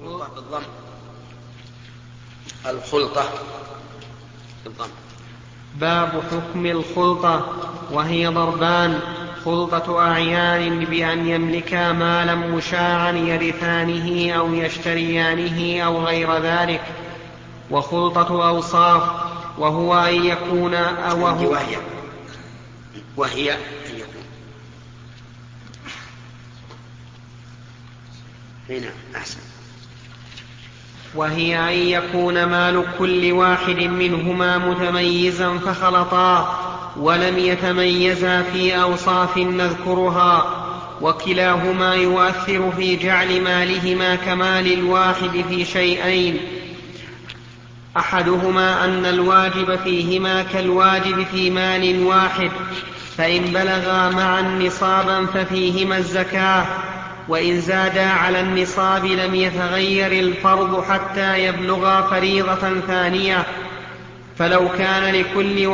بالضم. الخلطة بالضم. باب حكم الخلطة، وهي ضربان: خلطة أعيان بأن يملكا مالا مشاعا يرثانه أو يشتريانه أو غير ذلك، وخلطة أوصاف، وهو أن يكون وهي أن يكون هنا أحسن. وهي أن يكون مال كل واحد منهما متميزا فخلطا ولم يتميزا في أوصاف نذكرها، وكلاهما يؤثر في جعل مالهما كمال الواحد في شيئين: أحدهما أن الواجب فيهما كالواجب في مال واحد، فإن بلغا معا نصابا ففيهما الزكاة، وإن زادا على النصاب لم يتغير الفرض حتى يبلغا فريضة ثانية. فلو كان لكل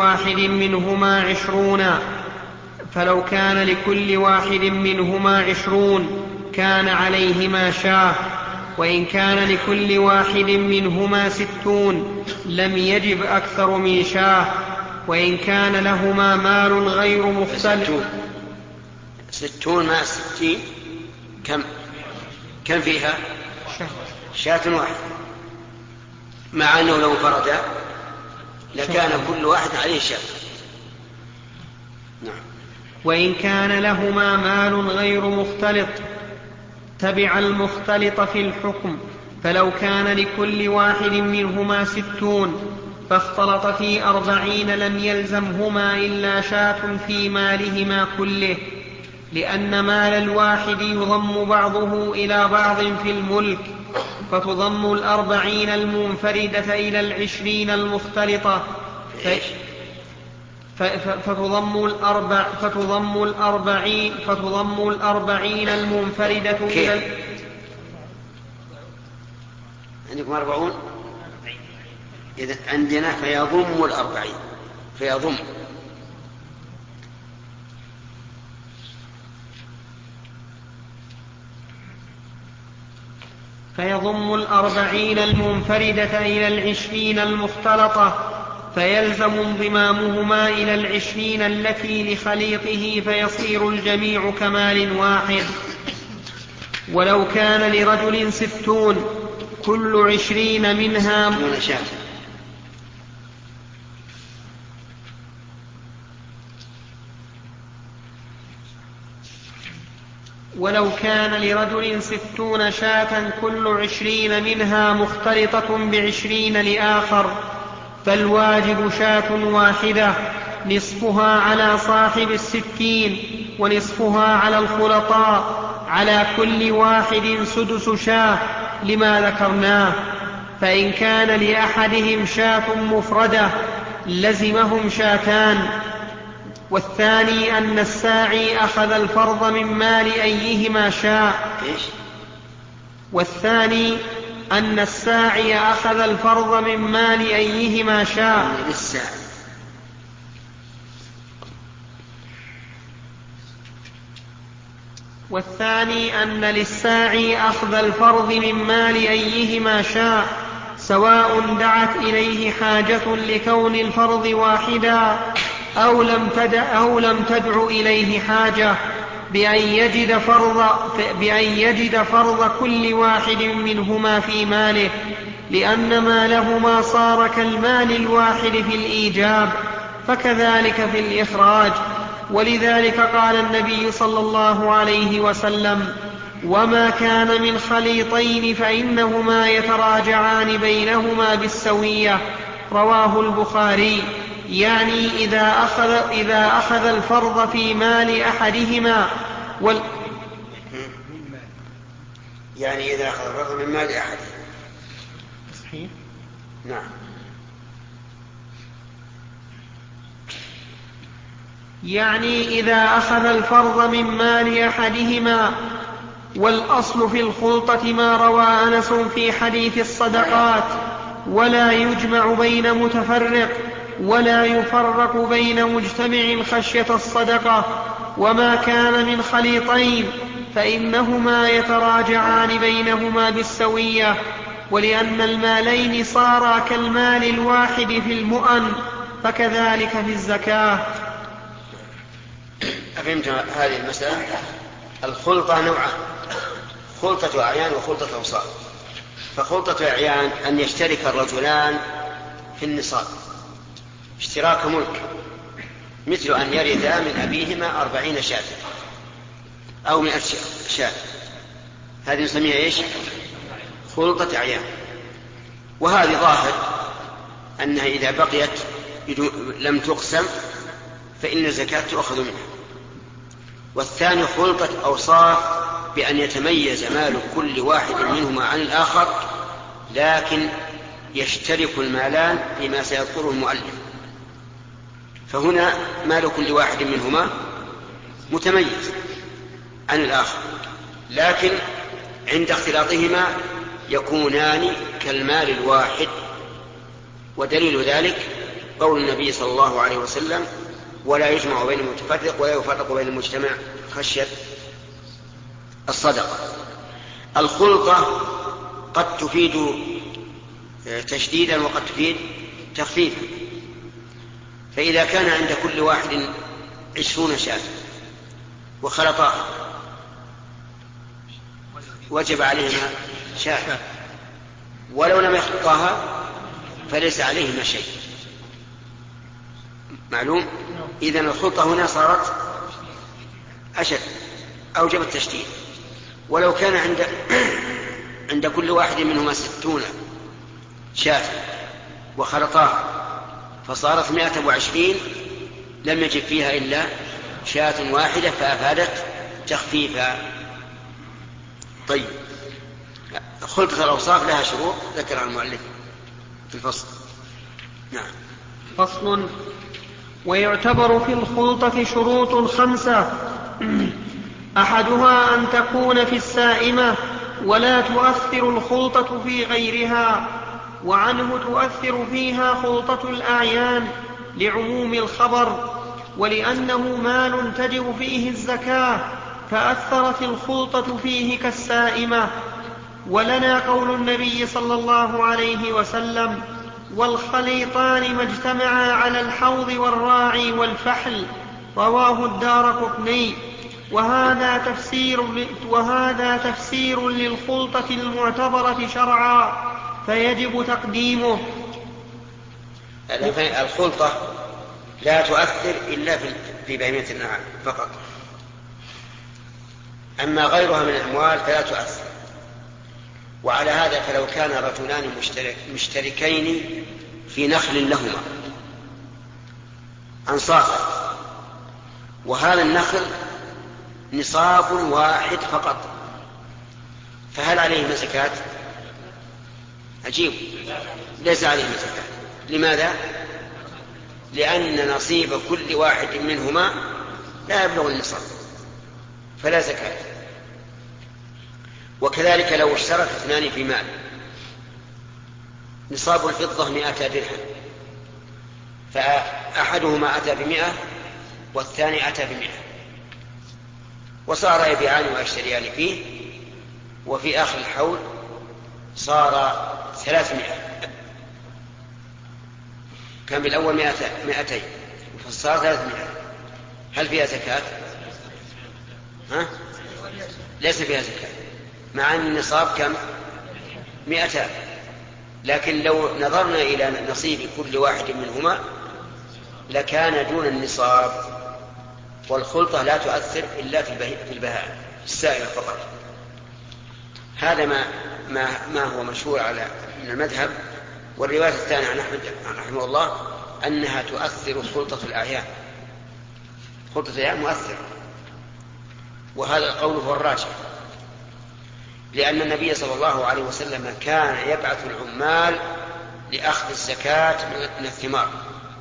واحد منهما 20 كان عليهما شاة، وإن كان لكل واحد منهما 60 لم يجب أكثر من شاة، وإن كان لهما مال غير مختلف. 60 مع 60 كم فيها؟ شاة واحدة، مع أنه لو فردا لكان كل واحد عليه شاة. نعم. وإن كان لهما مال غير مختلط تبع المختلط في الحكم، فلو كان لكل واحد منهما 60 فاختلط في 40 لم يلزمهما إلا شاة في مالهما كله، لأن مال الواحد يضم بعضه إلى بعض في الملك، فتضم 40 المنفردة إلى 20 المختلطة، فتضم 40 المنفردة إلى عندكم 40 إذا عندنا فيضم 40 فيضم 40 المنفردة إلى 20 المختلطة، فيلزم انضمامهما إلى 20 التي لخليطه، فيصير الجميع كمال واحد. ولو كان لرجل 60 كل 20 منها ولو كان لرجل 60 شاة كل 20 منها مختلطة ب20 لآخر، فالواجب شاة واحدة، نصفها على صاحب 60 ونصفها على الخلطاء، على كل واحد سدس شاة لما ذكرناه. فإن كان لأحدهم شاة مفردة لزمهم شاتان. والثاني أن الساعي أخذ الفرض من مال أيهما شاء. والثاني أن الساعي أخذ الفرض من مال أيهما شاء. والثاني أن للساعي أخذ الفرض من مال أيهما شاء، سواء دعت إليه حاجة لكون الفرض واحدا أو لم تدع إليه حاجة، بأن يجد فرض كل واحد منهما في ماله، لأن مالهما صار كالمال الواحد في الإيجاب، فكذلك في الإخراج. ولذلك قال النبي صلى الله عليه وسلم: وما كان من خليطين فإنهما يتراجعان بينهما بالسوية. رواه البخاري. يعني إذا أخذ الفرض في مال أحدهما يعني إذا أخذ الفرض من مال أحد. صحيح. نعم. يعني إذا أخذ الفرض من مال أحدهما. والأصل في الخلطة ما روى أنس في حديث الصدقات: ولا يجمع بين متفرق ولا يفرق بين مجتمع خشية الصدقة. وما كان من خليطين فإنهما يتراجعان بينهما بالسوية، ولأن المالين صارا كالمال الواحد في المؤن، فكذلك في الزكاة. أفهمت هذه المسألة؟ الخلطة نوعان: خلطة أعيان وخلطة أوصاف. فخلطة أعيان أن يشترك الرجلان في النصاب اشتراك ملك، مثل أن يرثا من أبيهما 40 شاة أو 100 شاة، هذه نسميها إيش؟ خلطة أعيان. وهذه ظاهر أنها إذا بقيت لم تقسم فإن الزكاة تؤخذ منها. والثاني خلطة أوصاف، بأن يتميز مال كل واحد منهما عن الآخر، لكن يشترك المالان فيما سيذكره المؤلف. فهنا مال كل واحد منهما متميز عن الآخر، لكن عند اختلاطهما يكونان كالمال الواحد. ودليل ذلك قول النبي صلى الله عليه وسلم: ولا يجمع بين المتفرق ولا يفرق بين المجتمع خشية الصدقة. الخلطة قد تفيد تشديدا وقد تفيد تخفيفا. فإذا كان عند كل واحد 20 شاة وخلطاها وجب عليهما شاة، ولو لم يخلطاها فليس عليهما شيء. معلوم؟ إذن الخلطة هنا صارت أشد، أوجب التشديد. ولو كان عند كل واحد منهما 60 شاة وخلطاها فصارت 120، لم يجب فيها إلا شاة واحدة فأفادت تخفيفا. طيب، خلطة الأوصاف لها شروط ذكرها المؤلف في الفصل. نعم. فصل: ويعتبر في الخلطة شروط 5: أحدها أن تكون في السائمة ولا تؤثر الخلطة في غيرها، وعنه تؤثر فيها خلطة الأعيان لعموم الخبر، ولأنه مال تجب فيه الزكاة فأثرت الخلطة فيه كالسائمة. ولنا قول النبي صلى الله عليه وسلم: والخليطان ما اجتمعا على الحوض والراعي والفحل، رواه الدارقطني. وهذا تفسير للخلطة المعتبرة شرعا، فيجب تقديمه. الخلطة لا تؤثر إلا في بهيمة النعام فقط، أما غيرها من الأموال فلا تؤثر. وعلى هذا فلو كان رجلان مشتركين في نخل لهما أنصافا، وهذا النخل نصاب واحد فقط، فهل عليهما زكاة؟ عجيب، ليس عليهما زكاة. لماذا؟ لأن نصيب كل واحد منهما لا يبلغ النصاب، فلا زكاة. وكذلك لو اشترك 2 في مال، نصاب الفضة 100 درهم، فأحدهما أتى ب100 والثاني أتى ب100، وصار يبيعان ويشتريان فيه، وفي آخر الحول صار 300. كان بالأول 200 فصار 300. هل فيها زكاة؟ ليس فيها زكاة، مع أن النصاب كم؟ 200. لكن لو نظرنا إلى نصيب كل واحد منهما لكان دون النصاب. والخلطة لا تؤثر إلا في البهائم السائلة فقط. هذا ما هو مشهور على من المذهب. والرواية الثانية عن أحمد رحمه الله أنها تؤثر خلطة الأعيان. خلطة الأعيان مؤثرة، وهذا القول هو الراجح، لأن النبي صلى الله عليه وسلم كان يبعث العمال لأخذ الزكاة من الثمار،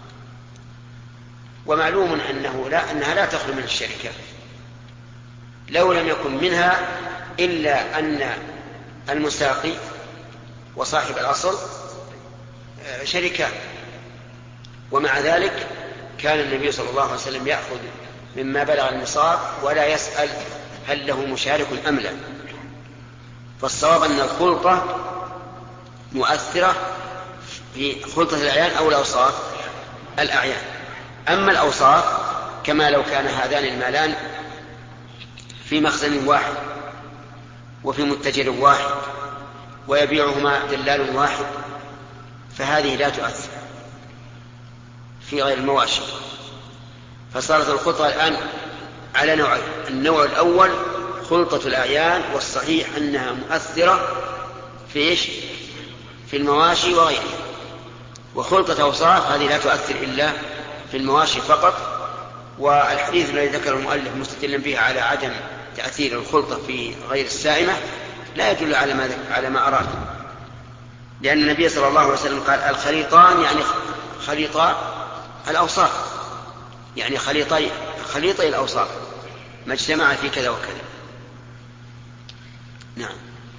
ومعلوم أنها لا تخلو من الشركة، لو لم يكن منها إلا أن المساقي وصاحب الأصل شركان. ومع ذلك كان النبي صلى الله عليه وسلم يأخذ مما بلغ النصاب ولا يسأل هل له مشارك أم لا. فالصواب أن الخلطة مؤثرة في خلطة الأعيان أو الأوصاف الأعيان. أما الأوصاف كما لو كان هذان المالان في مخزن واحد وفي متجر واحد ويبيعهما دلال واحد فهذه لا تؤثر في غير المواشي. فصارت الخلطة الآن على نوعين: النوع الأول خلطة الأعيان، والصحيح أنها مؤثرة في المواشي وغيرها. وخلطة أوصاف هذه لا تؤثر إلا في المواشي فقط. والحديث الذي ذكر المؤلف مستدلا به على عدم تأثير الخلطة في غير السائمة لا يدل على ما أراد، لأن النبي صلى الله عليه وسلم قال: الخليطان يعني خليطا الأوصاف، يعني خليطي الأوصاف ما اجتمع في كذا وكذا. نعم.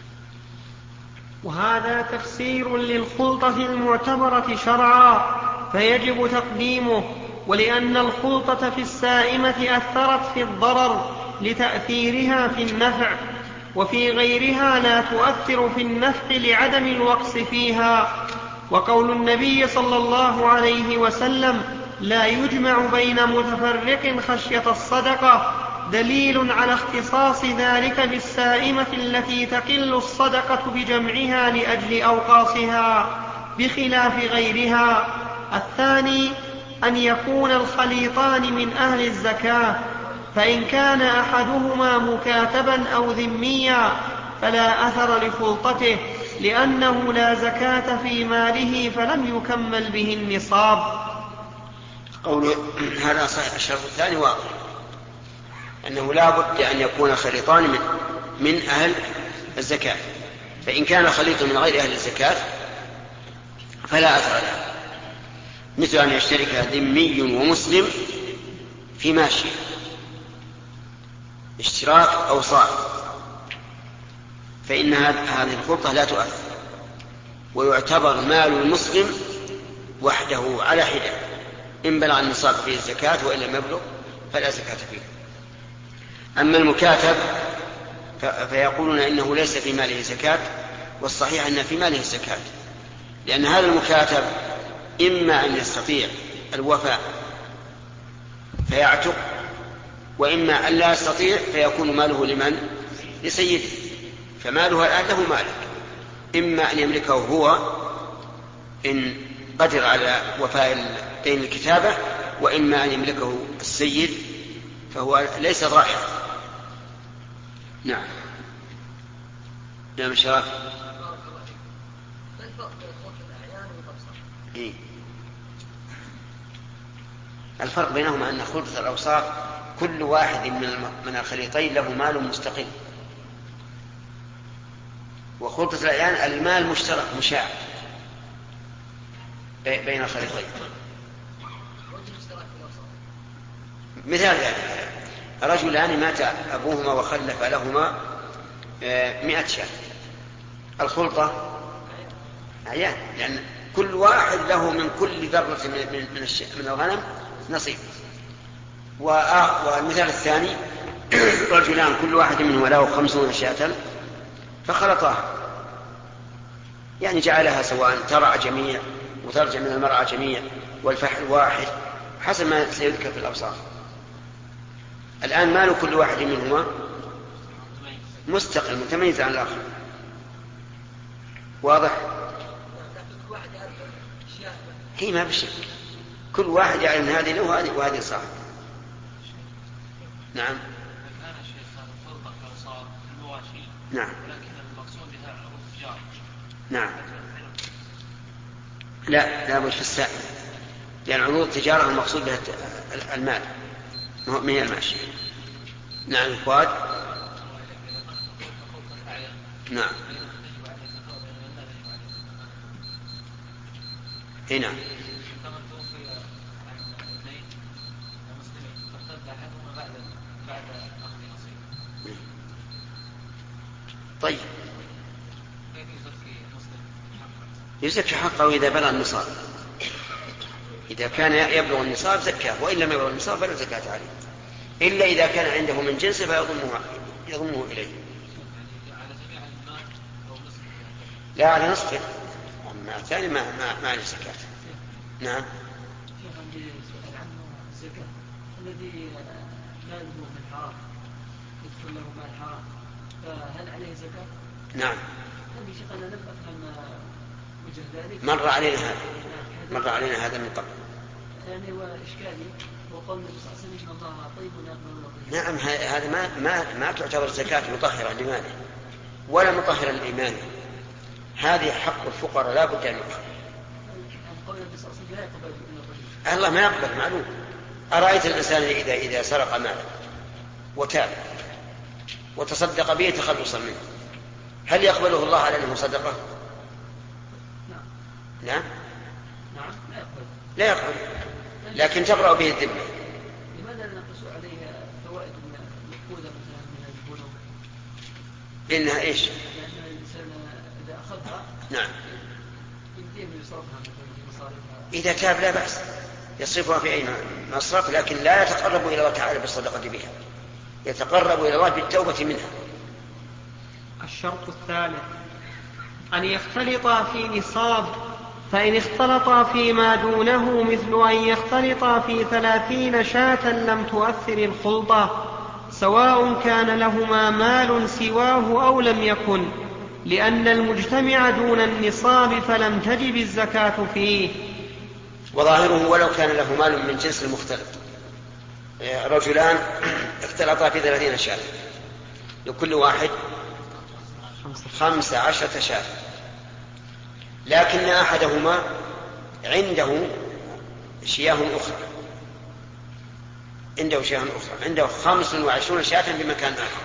وهذا تفسير للخلطة المعتبرة شرعا فيجب تقديمه. ولأن الخلطة في السائمة أثرت في الضرر لتأثيرها في النفع، وفي غيرها لا تؤثر في النفع لعدم الوقص فيها. وقول النبي صلى الله عليه وسلم: لا يجمع بين متفرق خشية الصدقة، دليل على اختصاص ذلك بالسائمة التي تقل الصدقة بجمعها لأجل أوقاصها بخلاف غيرها. الثاني أن يكون الخليطان من أهل الزكاة، فإن كان أحدهما مكاتبا أو ذميا فلا أثر لخلطته، لأنه لا زكاة في ماله فلم يكمل به النصاب. قوله هذا صحيح. الشرط الثاني واضح، أنه لا بد أن يكون خليطان من أهل الزكاة، فإن كان خليط من غير أهل الزكاة فلا أثر له، مثل أن يشترك ذمي ومسلم في ماشية، اشتراك أوصاف، فإن هذه الخلطة لا تؤثر، ويعتبر مال المسلم وحده على حدة، إن بلغ النصاب فيه الزكاة وإن لم يبلغ فلا زكاة فيه. أما المكاتب فيقولون إنه ليس في ماله زكاة، والصحيح أن في ماله الزكاة، لأن هذا المكاتب إما أن يستطيع الوفاء فيعتق، وإما أن لا يستطيع فيكون ماله لمن؟ لسيده، فماله الآن له مالك، إما أن يملكه هو إن قدر على وفاء دين الكتابة، وإما أن يملكه السيد فهو ليس ضائعا. نعم. نعم شرف. الفرق بينهما أن خلطة الأوصاف كل واحد من الخليطين له مال مستقل، وخلطة الأعيان المال مشترك مشاع بين الخليطين. مثال ذلك: رجلان مات أبوهما وخلف لهما 100 شاة، الخلطة أعيان، لأن كل واحد له من كل ذرة من الغنم نصيب. والمثال الثاني: رجلان كل واحد منهما له 50 شاة فخلطاها، يعني جعلها سواء ترع جميع وترجع من المرعى جميع والفحل واحد، حسب ما سيذكر في الأوصاف. الآن مال كل واحد منهما مستقل متميز عن الآخر. واضح؟ هي ما بشك، كل واحد يعلم هذه له وهذه صاحب. نعم. نعم. نعم. لا بد في السائل، لأن عروض التجارة المقصود بها المال من الماشي. نعم. فؤاد. نعم. هنا طيب يزكي حقه إذا بلغ النصاب، إذا كان يبلغ النصاب زكاه، وإن لم يبلغ النصاب فلا زكاة عليه، إلا إذا كان عنده من جنسه فيضمه يضمه إليه. لا على نصفه، أما الثاني ما عليه زكاة. نعم. شيخ عندي سؤال عنه الزكاة الذي ماله من حرام يدخل له مال حرام فهل عليه زكاة؟ نعم. طيب شيخ أنا لم أفهم وجه ذلك. مر علينا هذا من قبل. يعني وإشكالي وقول النبي صلى الله عليه وسلم الله طيب ويقبل طيب. نعم هذا ما تعتبر زكاة مطهرة لماله ولا مطهرة للإيمان. هذه حق الفقراء لا بد أن يؤخذ. الله ما يقبل معلوم. أرأيت الإنسان إذا سرق مالا وتاب وتصدق به تخلصا منه هل يقبله الله على أنه صدقه؟ نعم لا يقبل لكن تبرأ به الذمة. لماذا نقص عليه فوائد مأخوذة مثلا من البنوك؟ إنها إيش؟ لأن الإنسان إذا أخذها نعم يمكن يصرفها مثلا مصاريفها. إذا تاب لا بأس يصرفها في أي مصرف لكن لا يتقرب إلى الله تعالى بالصدقة بها، يتقرب إلى الله بالتوبة منها. الشرط الثالث أن يختلطا في نصاب، فإن اختلطا فيما دونه مثل أن يختلطا في 30 شاة لم تؤثر الخلطة سواء كان لهما مال سواه أو لم يكن، لأن المجتمع دون النصاب فلم تجب الزكاة فيه. وظاهره ولو كان له مال من جنس المختلط. رجلان اختلطا في 30 شاة لكل واحد 15 شاة، لكن أحدهما عنده شياه أخرى عنده 25 شاة بمكان آخر،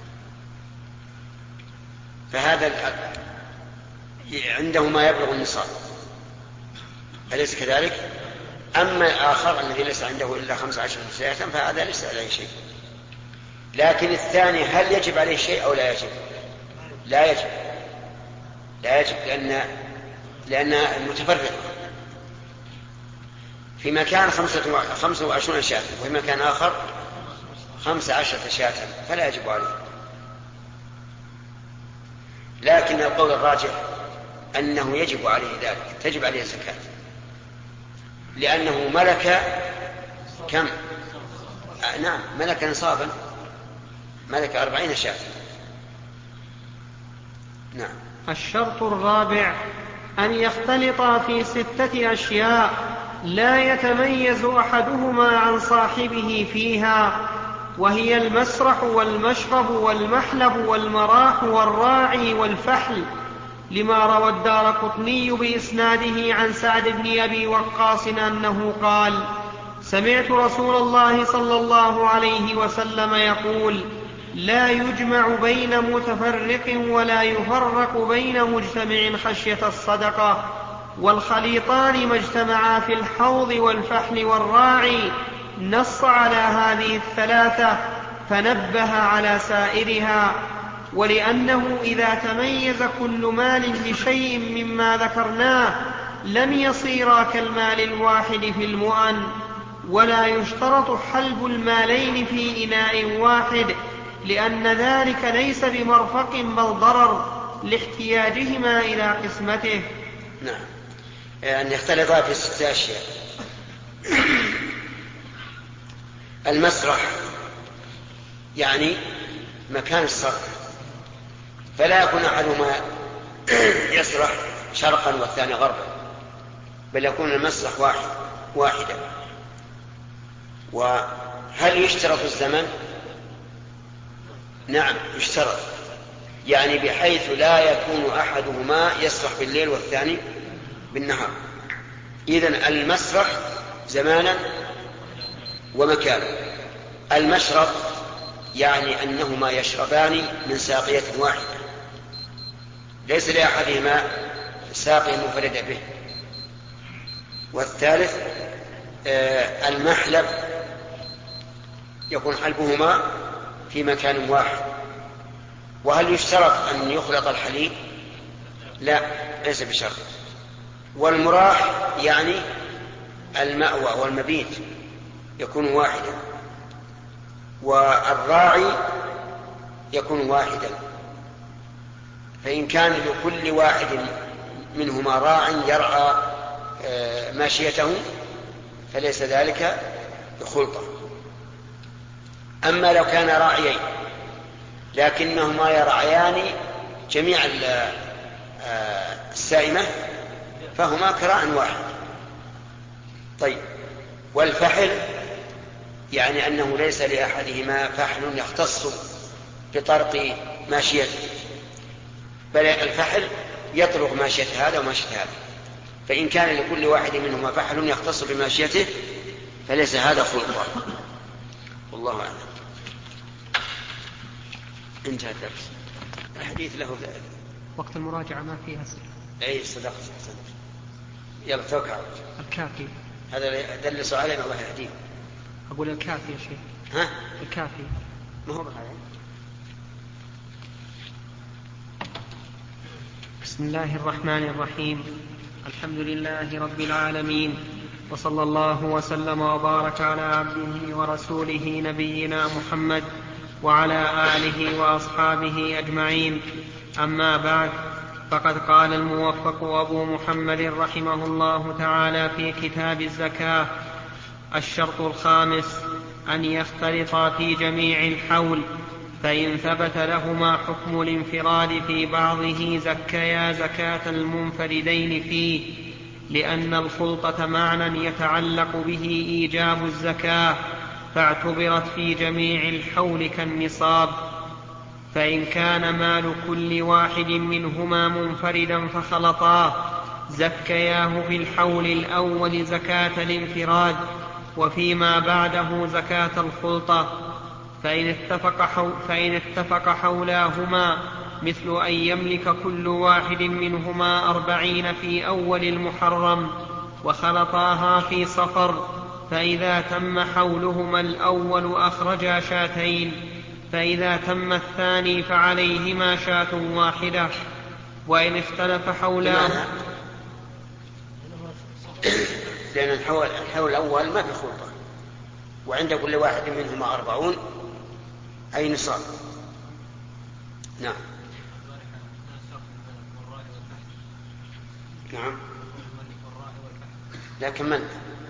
فهذا عنده ما يبلغ النصاب أليس كذلك؟ أما الآخر الذي ليس عنده إلا 15 شاة فهذا ليس عليه شيء. لكن الثاني هل يجب عليه شيء أو لا يجب؟ لا يجب لأن المتفرق في مكان 25 شاة وفي مكان آخر 15 شاة فلا يجب عليه. لكن القول الراجح أنه يجب عليه ذلك، تجب عليه الزكاة، لأنه ملك كم؟ نعم ملك نصابا، ملك 40 شاة. نعم. الشرط الرابع أن يختلطا في 6 أشياء لا يتميز أحدهما عن صاحبه فيها، وهي المسرح والمشرب والمحلب والمراح والراعي والفحل، لما روى الدارقطني بإسناده عن سعد بن أبي وقاص أنه قال: سمعت رسول الله صلى الله عليه وسلم يقول: لا يجمع بين متفرق ولا يفرق بين مجتمع خشية الصدقة، والخليطان ما اجتمعا في الحوض والفحل والراعي. نص على هذه 3 فنبه على سائرها، ولأنه إذا تميز كل مال بشيء مما ذكرناه لم يصيرا كالمال الواحد في المؤن، ولا يشترط حلب المالين في إناء واحد، لأن ذلك ليس بمرفق بل ضرر لاحتياجهما إلى قسمته. نعم. أن يختلطا في 6 أشياء. المسرح يعني مكان الصرف، فلا يكون أحدهما يسرح شرقا والثاني غربا، بل يكون المسرح واحدا. وهل يشترط الزمن؟ نعم يشترط، يعني بحيث لا يكون أحدهما يسرح بالليل والثاني بالنهار. إذن المسرح زمانا ومكانا. المشرب يعني أنهما يشربان من ساقية واحدة، ليس لأحدهما ساقية منفردة به. والثالث المحلب يكون حلبهما في مكان واحد. وهل يشترط أن يخلط الحليب؟ لا، ليس بشرط. والمراح يعني المأوى والمبيت يكون واحدا. والراعي يكون واحدا، فإن كان لكل واحد منهما راع يرعى ماشيته فليس ذلك خلطة. أما لو كان راعيين لكنهما يرعيان جميع السائمة فهما كراع واحد. طيب، والفحل يعني أنه ليس لأحدهما فحل يختص بطرق ماشيته، بل الفحل يطرق ماشية هذا وماشية هذا، فإن كان لكل واحد منهما فحل يختص بماشيته فليس هذا خلطة. والله أعلم. انتهى الدرس. الحديث له وقت المراجعة ما فيها أي صدقت. يلا توقع الكافي. هذا دل سؤالين الله يهديه. أقول الكافي يا شيخ. ها؟ الكافي. ما هو بهذا. بسم الله الرحمن الرحيم. الحمد لله رب العالمين، وصلى الله وسلم وبارك على عبده ورسوله نبينا محمد وعلى آله وأصحابه أجمعين. أما بعد، فقد قال الموفق أبو محمد رحمه الله تعالى في كتاب الزكاة: الشرط الخامس أن يختلطا في جميع الحول، فإن ثبت لهما حكم الانفراد في بعضه زكيا زكاة المنفردين فيه، لأن الخلطة معنى يتعلق به إيجاب الزكاة، فاعتبرت في جميع الحول كالنصاب. فإن كان مال كل واحد منهما منفردا فخلطاه زكياه في الحول الأول زكاة الانفراد، وفيما بعده زكاة الخلطة. فإن اتفق حولاهما مثل أن يملك كل واحد منهما 40 في أول المحرم وخلطاها في صفر، فإذا تم حولهما الأول أخرجا شاتين، فإذا تم الثاني فعليهما شاة واحدة. وإن اختلف حولاهما، لأن الحول الأول ما في خلطة، وعند كل واحد منهما 40 أي نصاب. نعم. نعم. لا كملنا.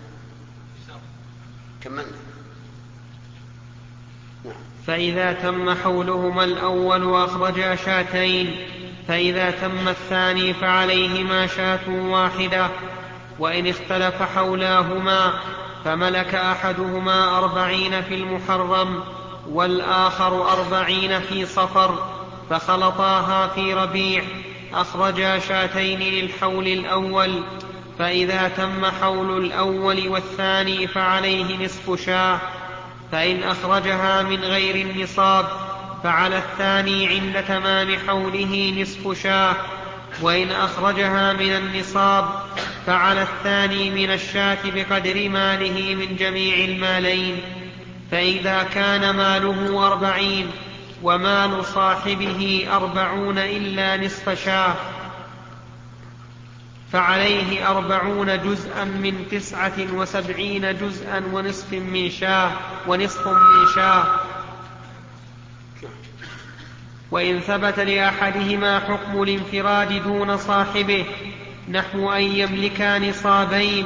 نعم. فإذا تم حولهما الأول أخرجا شاتين، فإذا تم الثاني فعليهما شاة واحدة. وإن اختلف حولاهما فملك أحدهما 40 في المحرم والآخر 40 في صفر، فخلطاها في ربيع، أخرجا شاتين للحول الأول، فإذا تم حول الأول والثاني فعليه نصف شاة. فإن أخرجها من غير النصاب فعلى الثاني عند تمام حوله نصف شاة، وإن أخرجها من النصاب فعلى الثاني من الشاة بقدر ماله من جميع المالين. فإذا كان ماله 40 ومال صاحبه 40 إلا نصف شاة فعليه 40 جزءا من 79 جزءا ونصف من شاة. وإن ثبت لأحدهما حكم الانفراد دون صاحبه نحو أن يملكا نصابين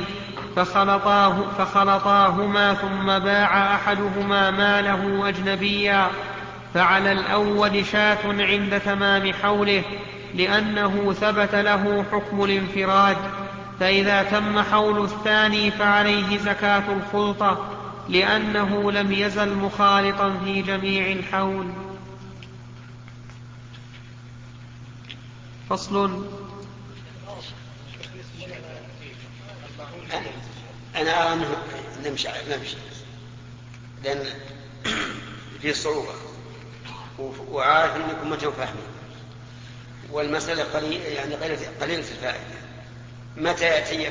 فخلطاهما ثم باع أحدهما ماله أجنبيا، فعلى الأول شاة عند تمام حوله لأنه ثبت له حكم الانفراد. فإذا تم حول الثاني فعليه زكاة الخلطة لأنه لم يزل مخالطا في جميع الحول. فصل. أنا أرى أنه نمشي لأن في صعوبة، وعارف أنكم ما فاهمين، والمسألة قليلة الفائدة. متى يأتي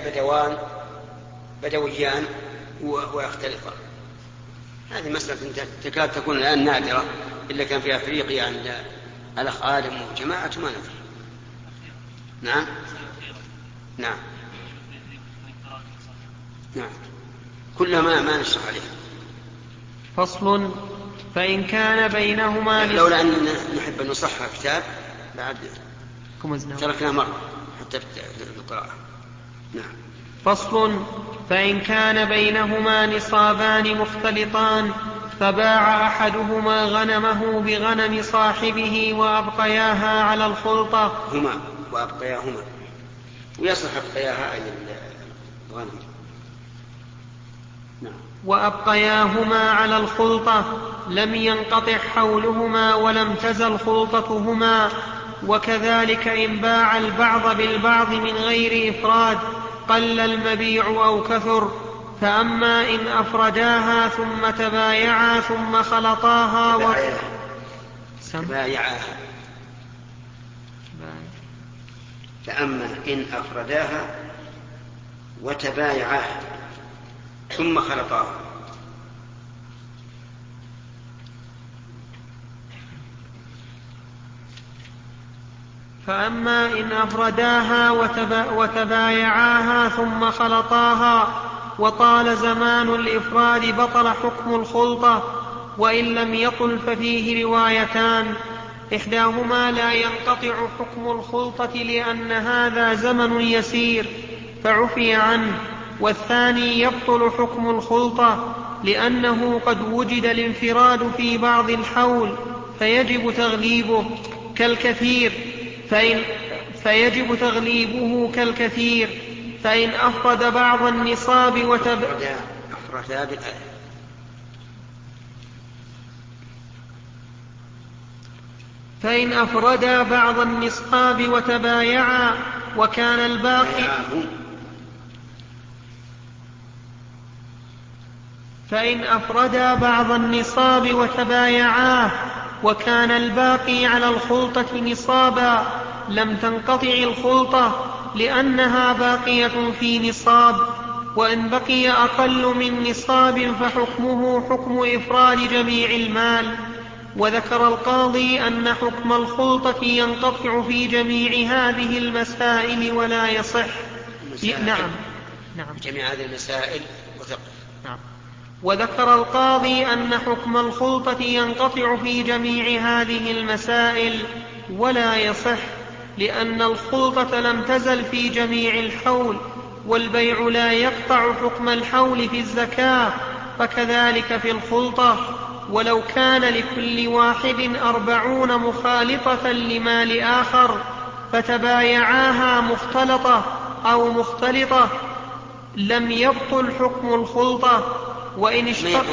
بدويان ويختلطان؟ هذه مسألة تكاد تكون الآن نادرة، إلا كان في أفريقيا عند الأخ آدم وجماعة ما ندري. نعم. نعم. كلها ما نشرح عليها. فصل. فإن كان بينهما لولا أن نحب أن نصحح كتاب بعد تركنا مرة حتى في القراءة. نعم. فصل. فإن كان بينهما نصابان مختلطان فباع أحدهما غنمه بغنم صاحبه وأبقياها على الخلطة وأبقياهما ويصح أبقياها أي الغنم. نعم. وأبقياهما على الخلطة لم ينقطع حولهما ولم تزل خلطتهما. وكذلك إن باع البعض بالبعض من غير إفراد قل المبيع أو كثر. فأما إن أفرداها ثم تبايعا ثم خلطاها فأما إن أفرداها وتبايعاها ثم خلطاها فأما إن أفرداها وتبايعاها ثم خلطاها وطال زمان الإفراد بطل حكم الخلطة. وإن لم يطل ففيه روايتان: إحداهما لا ينقطع حكم الخلطة لأن هذا زمن يسير فعفي عنه، والثاني يبطل حكم الخلطة لأنه قد وجد الانفراد في بعض الحول فيجب تغليبه كالكثير فإن أفرد بعض النصاب وتبايعا وكان الباقي على الخلطة نصابا لم تنقطع الخلطة لأنها باقية في نصاب. وإن بقي أقل من نصاب فحكمه حكم إفراد جميع المال. وذكر القاضي أن حكم الخلطة ينقطع في جميع هذه المسائل ولا يصح. نعم. جميع هذه المسائل وذكر القاضي أن حكم الخلطة ينقطع في جميع هذه المسائل ولا يصح لأن الخلطة لم تزل في جميع الحول، والبيع لا يقطع حكم الحول في الزكاة، فكذلك في الخلطة. ولو كان لكل واحد 40 مخالطة لمال آخر فتبايعاها مختلطة أو مختلطة لم يبطل حكم الخلطة. وإن اشترط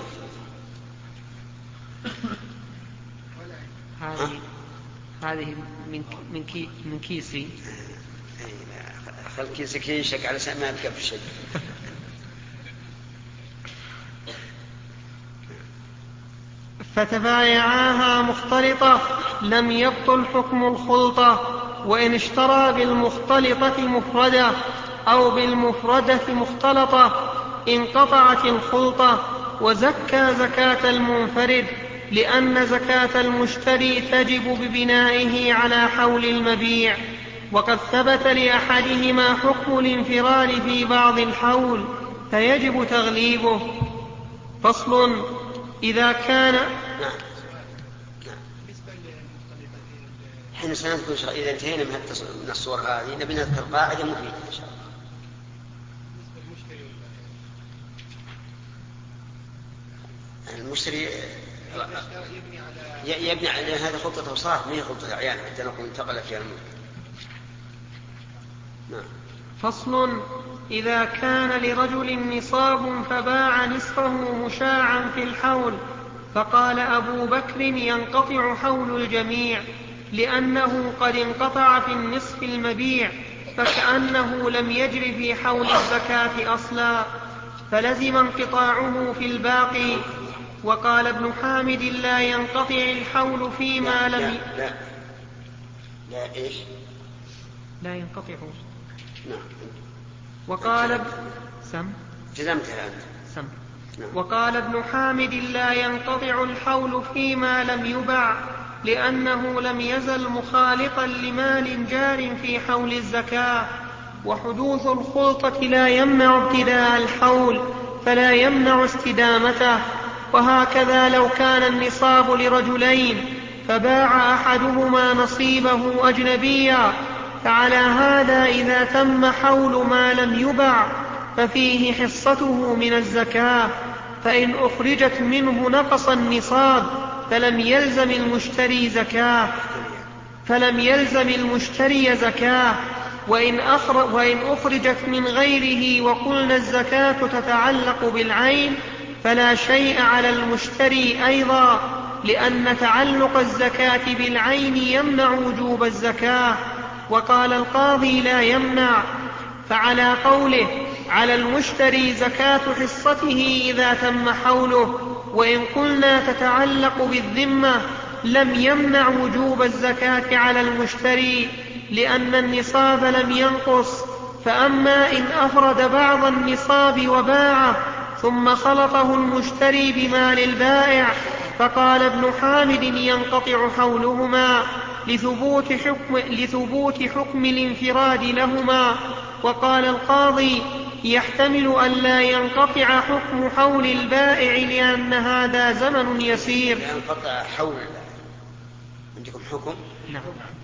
هذه من كيسي خل كيسك ينشك على ما يبقى في شيء. فتبايعاها مختلطة لم يبطل حكم الخلطة. وإن اشترى بالمختلطة مفردة أو بالمفردة مختلطة انقطعت الخلطة وزكى زكاة المنفرد، لأن زكاة المشتري تجب ببنائه على حول المبيع، وقد ثبت لأحدهما حكم الانفراد في بعض الحول فيجب تغليبه. فصل. إذا كان حين سنذكر إذا انتهينا من الصور هذه نبي نذكر قاعدة مفيدة إن شاء الله. المشتري يبني على هذا خطة وصار ما هي خطة أعيان حتى نقول انتقل فيها الملك. نعم. فصل. إذا كان لرجل نصاب فباع نصفه مشاعا في الحول فقال أبو بكر ينقطع حول الجميع لأنه قد انقطع في النصف المبيع فكأنه لم يجر في حول الزكاة أصلا فلزم انقطاعه في الباقي. وقال ابن حامد لا ينقطع الحول فيما لم لا ينقطع. نعم. وقال ابن حامد لا ينقطع الحول فيما لم يباع لأنه لم يزل مخالطا لمال جار في حول الزكاة. وحدوث الخلطة لا يمنع ابتداء الحول فلا يمنع استدامته، وهكذا لو كان النصاب لرجلين فباع أحدهما نصيبه أجنبيا، فعلى هذا إذا تم حول ما لم يبع ففيه حصته من الزكاة، فإن أخرجت منه نقص النصاب فلم يلزم المشتري زكاة، وإن أخرجت من غيره وقلنا الزكاة تتعلق بالعين فلا شيء على المشتري أيضا، لأن تعلق الزكاة بالعين يمنع وجوب الزكاة. وقال القاضي لا يمنع، فعلى قوله على المشتري زكاة حصته إذا تم حوله، وإن قلنا تتعلق بالذمة لم يمنع وجوب الزكاة على المشتري لأن النصاب لم ينقص. فأما إن أفرد بعض النصاب وباعه ثم خلطه المشتري بمال البائع فقال ابن حامد ينقطع حولهما لثبوت حكم الانفراد لهما. وقال القاضي يحتمل أن لا ينقطع حكم حول البائع لأن هذا زمن يسير. ينقطع حول عندكم حكم؟ نعم.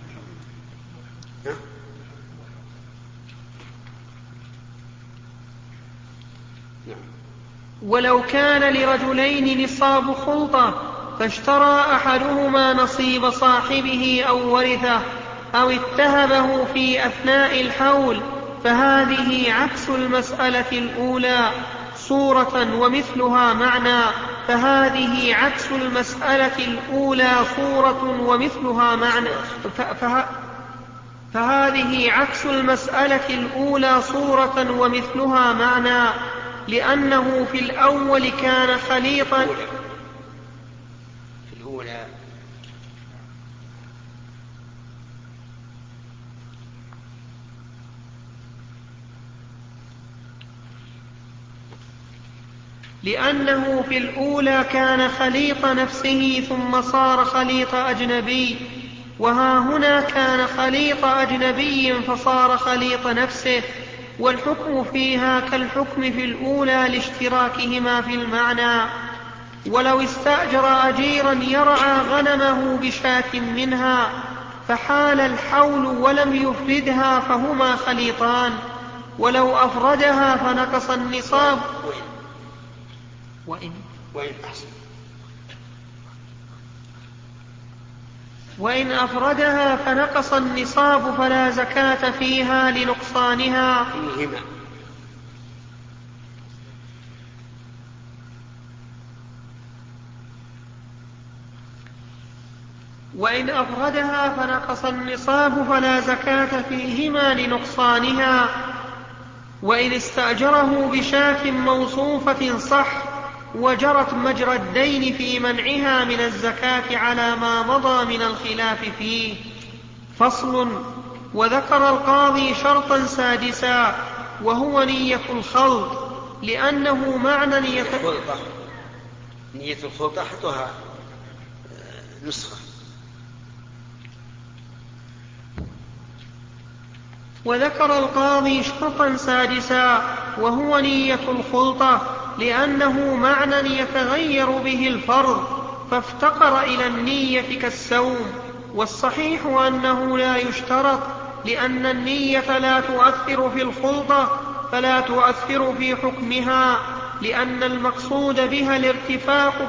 ولو كان لرجلين نصاب خلطة فاشترى أحدهما نصيب صاحبه أو ورثه أو اتهبه في أثناء الحول فهذه عكس المسألة الأولى صورة ومثلها معنى، لأنه في الأول كان خليطا لأنه في الأولى كان خليط نفسه ثم صار خليط أجنبي، وها هنا كان خليط أجنبي فصار خليط نفسه، والحكم فيها كالحكم في الأولى لاشتراكهما في المعنى. ولو استأجر أجيرا يرعى غنمه بشاة منها فحال الحول ولم يفردها فهما خليطان، ولو أفردها فنقص النصاب وإن أفردها فنقص النصاب فلا زكاة فيها لنقصانها. وإن أفردها فنقص النصاب فلا زكاة فيهما لنقصانها. وإن استأجره بشاة موصوفة صح وجرت مجرى الدين في منعها من الزكاة على ما مضى من الخلاف فيه. فصل. وذكر القاضي شرطا سادسا وهو نية الخلط، لأنه معنى نية الخلطة حطها نسخة. وذكر القاضي شرطا سادسا وهو نية الخلطة، لأنه معنى يتغير به الفرض فافتقر إلى النية كالسوم، والصحيح أنه لا يشترط، لأن النية لا تؤثر في الخلطة فلا تؤثر في حكمها، لأن المقصود بها الارتفاق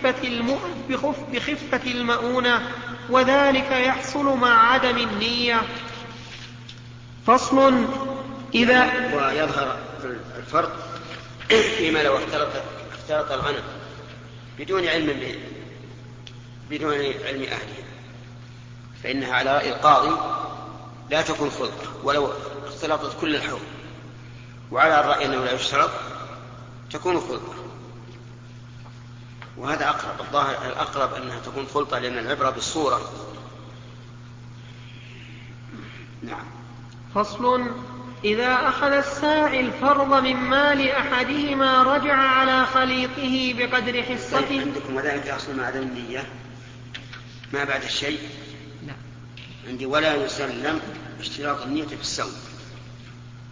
بخفة المؤونة، وذلك يحصل مع عدم النية. فصل. ويظهر الفرق فيما لو اختلط الغنم بدون علم أهله، فإنها على رأي القاضي لا تكون خلطة ولو اختلطت كل الحول، وعلى الرأي أنه لا يشترط تكون خلطة، وهذا أقرب. الظاهر الأقرب أنها تكون خلطة لأن العبرة بالصورة. نعم. فصل. إذا أخذ الساعي الفرض من مال أحدهما رجع على خليطه بقدر حصته. عندكم وذلك يحصل مع عدم النية ما بعد الشيء؟ لا. عندي ولا يسلم اشتراط النية في السوم،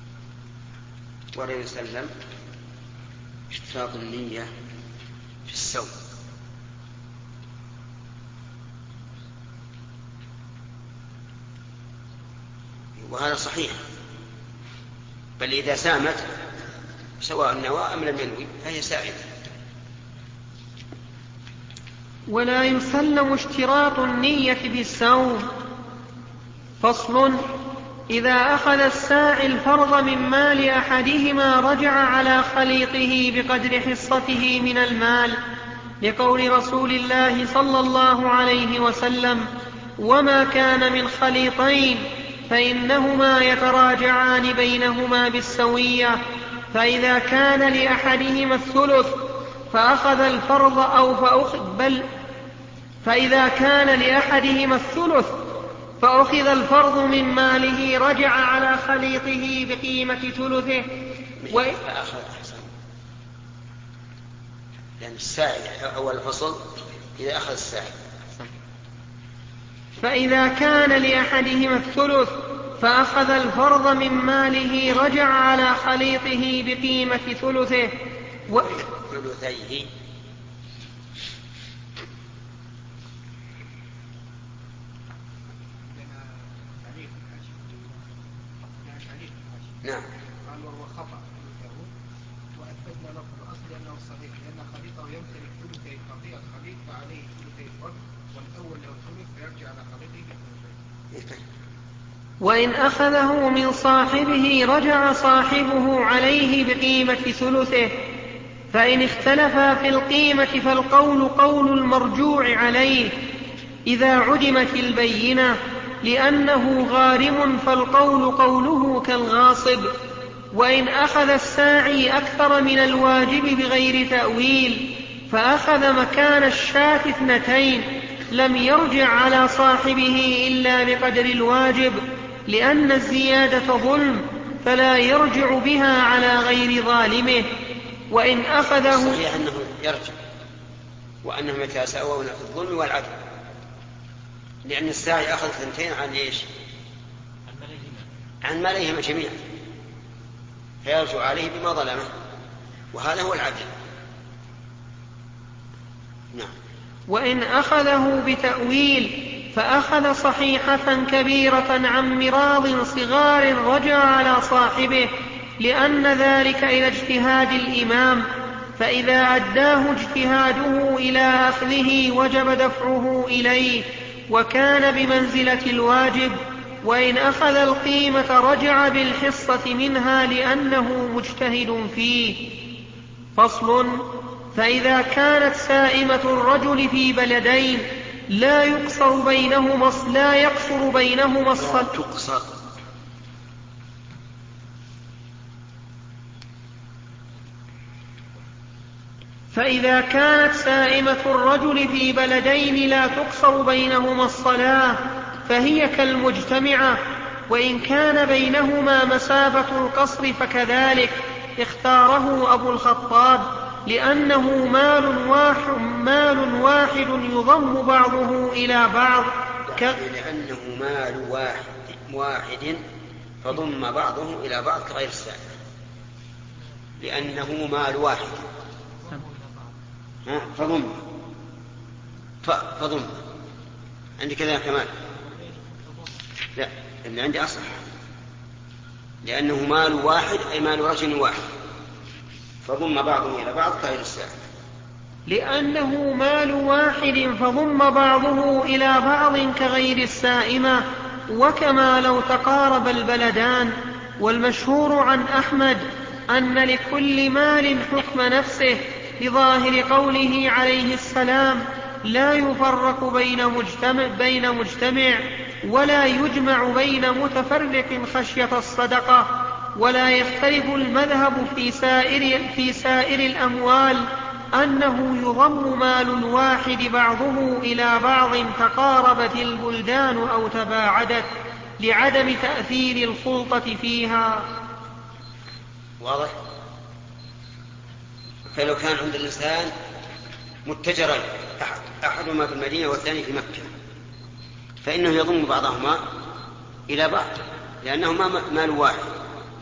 ولا يسلم اشتراط النية في السوم. بالسوم. وهذا صحيح، بل إذا سامت سواء نوى أم لم ينوي فهي سائمة. ولا يسلم اشتراط النية بالسوم. فصل: إذا أخذ الساعي الفرض من مال أحدهما رجع على خليطه بقدر حصته من المال، لقول رسول الله صلى الله عليه وسلم: وما كان من خليطين فإنهما يتراجعان بينهما بالسوية، فإذا كان لأحدهما الثلث فأخذ الفرض فإذا كان لأحدهما الثلث فأخذ الفرض من ماله رجع على خليطه بقيمة ثلثه. لأن الساعي أول الفصل إذا أخذ الساعي. فإذا كان لأحدهما الثلث فأخذ الفرض من ماله رجع على خليطه بقيمة ثلثه ثلثيه. نعم. قال وهو خطأ ثلثه، وأثبتنا له الأصل أنه صحيح، لأن خليطه يمتلك ثلثي قضية الخليط فعليه ثلثي الفرد، والأول له ثلث فيرجع على خليطه بثلثين. وإن أخذه من صاحبه رجع صاحبه عليه بقيمة ثلثه. فإن اختلفا في القيمة فالقول قول المرجوع عليه إذا عدمت البينة، لأنه غارم فالقول قوله كالغاصب. وإن أخذ الساعي أكثر من الواجب بغير تأويل فأخذ مكان الشاة 2 لم يرجع على صاحبه إلا بقدر الواجب، لأن الزيادة ظلم فلا يرجع بها على غير ظالمه. وإن أخذه صحيح أنه يرجع، وأنهم يتساوون في الظلم والعدل، لأن الساعي أخذ 2 عن إيش؟ عن ماليهما جميعا، فيرجع عليه بما ظلمه، وهذا هو العدل. نعم. وإن أخذه بتأويل فأخذ صحيحة كبيرة عن مراض صغار رجع على صاحبه، لأن ذلك إلى اجتهاد الإمام، فإذا أداه اجتهاده إلى أخذه وجب دفعه إليه وكان بمنزلة الواجب. وإن أخذ القيمة رجع بالحصة منها لأنه مجتهد فيه. فصل: فإذا كانت سائمة الرجل في بلدين لا يقصر بينهما فإذا كانت سائمة الرجل في بلدين لا تقصر بينهما الصلاة فهي كالمجتمعة، وإن كان بينهما مسافة القصر فكذلك، اختاره أبو الخطاب، لأنه مال واحد يضم بعضه إلى بعض. لأنه مال واحد فضم بعضه إلى بعض كغير السائل. لأنه مال واحد فضم عندي كذا كمان، لا اللي عندي أصح، لأنه مال واحد أي مال رجل واحد فضم بعضه إلى بعض كغير السائل. لأنه مال واحد فضم بعضه إلى بعض كغير السائمة، وكما لو تقارب البلدان. والمشهور عن أحمد أن لكل مال حكم نفسه، بظاهر قوله عليه السلام: لا يفرق بين مجتمع ولا يجمع بين متفرق خشية الصدقة. ولا يختلف المذهب في سائر الأموال أنه يضم مال الواحد بعضه إلى بعض تقاربت البلدان أو تباعدت، لعدم تأثير الخلطة فيها. واضح؟ فلو كان عند الإنسان متجرين، أحدهما في المدينة والثاني في مكة، فإنه يضم بعضهما إلى بعض لأنهما مال واحد،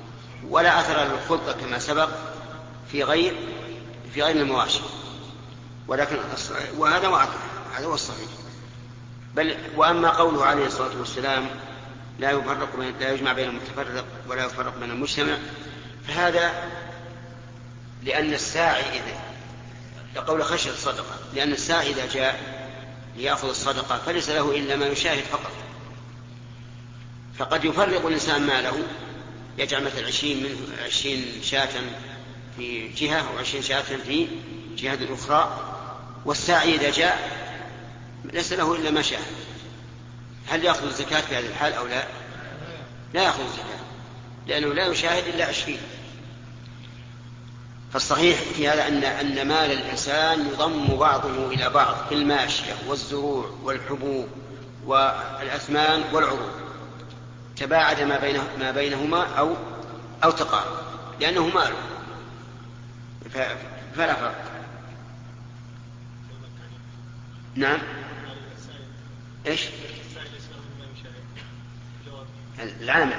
ولا أثر للخلطة كما سبق في غير المواشي. ولكن وهذا واضح، هذا هو الصحيح. بل وأما قوله عليه الصلاة والسلام لا يجمع بين المتفرق ولا يفرق بين المجتمع، فهذا لأن الساعي لقول خشية الصدقة، لأن الساعي إذا جاء ليأخذ الصدقة فليس له إلا ما يشاهد فقط، فقد يفرق الإنسان ماله، يجعل مثل 20 شاة في جهة و20 شاة في جهة أخرى، والساعي إذا جاء ليس له إلا ما شاهد. هل يأخذ الزكاة في هذه الحال أو لا؟ لا يأخذ الزكاة، لأنه لا يشاهد إلا 20. فالصحيح في هذا أن مال الإنسان يضم بعضه إلى بعض في الماشية والزروع والحبوب والأثمان والعروض، تباعد ما بينهما أو تقارب، لأنه مال فلا فرق. نعم. إيش؟ العامل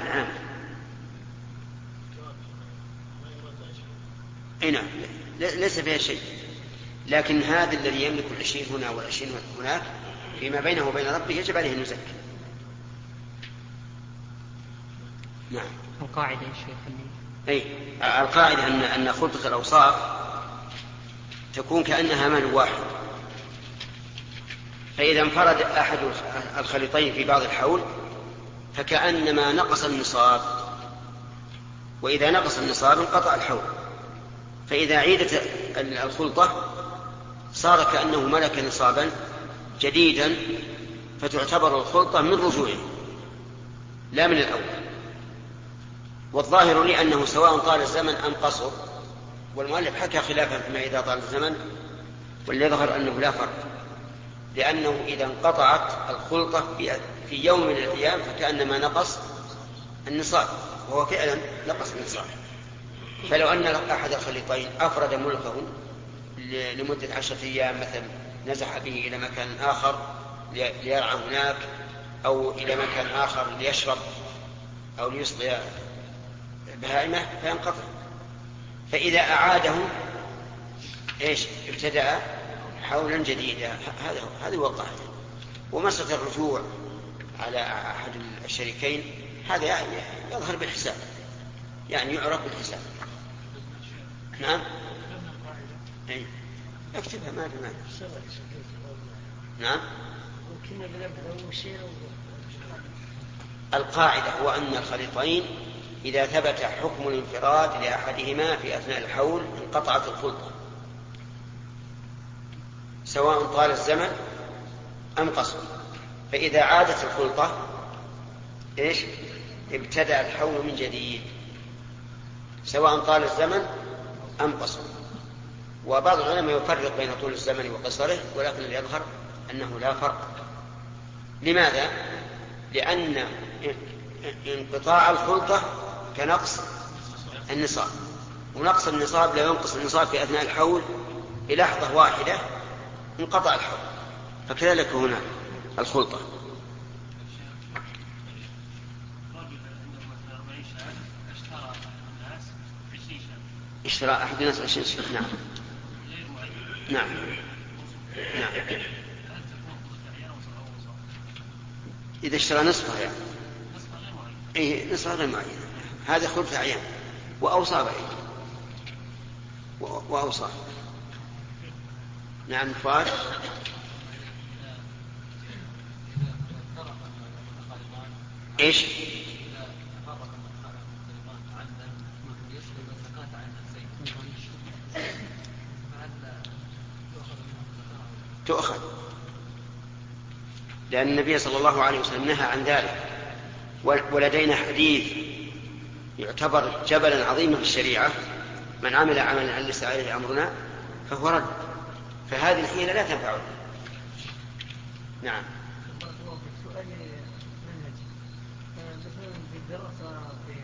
نعم، ليس فيها شيء، لكن هذا الذي يملك 20 هنا و20 هناك فيما بينه وبين ربه يجب عليه أن يزكي. نعم. القاعدة يا شيخ أي القاعدة أن خلطة الأوصاف تكون كأنها مال واحد، فإذا انفرد أحد الخليطين في بعض الحول فكأنما نقص النصاب، وإذا نقص النصاب انقطع الحول، فإذا عيدت الخلطة صار كأنه ملك نصابا جديدا، فتعتبر الخلطة من رجوعه لا من الأول. والظاهر لي أنه سواء طال الزمن أم قصر، والمؤلف حكى خلافا فيما إذا طال الزمن، واللي يظهر أنه لا فرق، لأنه إذا انقطعت الخلطة في يوم من الأيام فكأنما نقص النصاب، وهو فعلا نقص النصاب. فلو أن أحد الخليطين أفرد ملكه لمدة 10 أيام مثلا، نزح به إلى مكان آخر ليرعى هناك، أو إلى مكان آخر ليشرب أو ليسقي بهائمة، فينقطع. فإذا أعاده ابتدأ حولا جديدا. هذا هو القاعدة. ومسألة الرجوع على أحد الشريكين هذا يظهر بالحساب، يعني يعرف بالحساب. نعم. اكتبها ما في مانع. نعم. القاعدة هو أن الخليطين إذا ثبت حكم الانفراد لأحدهما في أثناء الحول انقطعت الخلطة، سواء طال الزمن أم قصر. فإذا عادت الخلطة ابتدأ الحول من جديد، سواء طال الزمن أم قصر. وبعض العلماء يفرق بين طول الزمن وقصره، ولكن يظهر أنه لا فرق. لماذا؟ لأن انقطاع الخلطة كنقص النصاب، ونقص النصاب لا ينقص النصاب في أثناء الحول بلحظة واحدة انقطع الحول، فكذلك هنا الخلطة. اشترى أحد الناس 20 شيء. نعم. نعم. نعم. إذا اشترى نصفها يعني. إيه نصفها غير معين، هذا خلطة أعيان وأوصى بعيد وأوصى. نعم. فؤاد. إيش؟ تؤخذ، لأن النبي صلى الله عليه وسلم نهى عن ذلك، ولدينا حديث يعتبر جبلا عظيما في الشريعة: من عمل عملا ليس عليه أمرنا فهو رد. فهذه الحيلة لا تنفعه. نعم. سؤال منهجي، مثلا في الدراسة في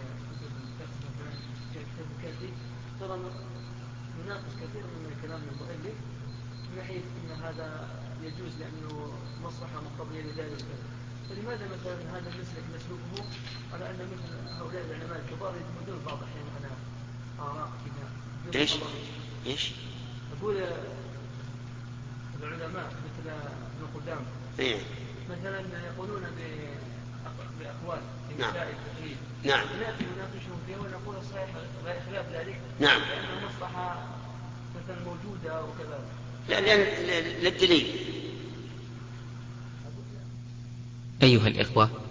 كتب كاتب ترى نناقش كثير من كلام المؤلف من ناحية أن هذا يجوز لأنه مصلحة مقتضية لذلك. فلماذا مثلا هذا المسلك نسلكه على أن مثل هؤلاء العلماء الكبار يتمدون بعض الأحيان على آراء كذا؟ إيش؟ أقول العلماء مثل ابن قدامة مثلا يقولون بأقوال في مسائل التقليد. نعم. نأتي نناقشهم فيها ونقول الصحيح خلاف ذلك. نعم. لأن المصلحة مثلا موجودة وكذا. لأن للدليل. أيها الإخوة،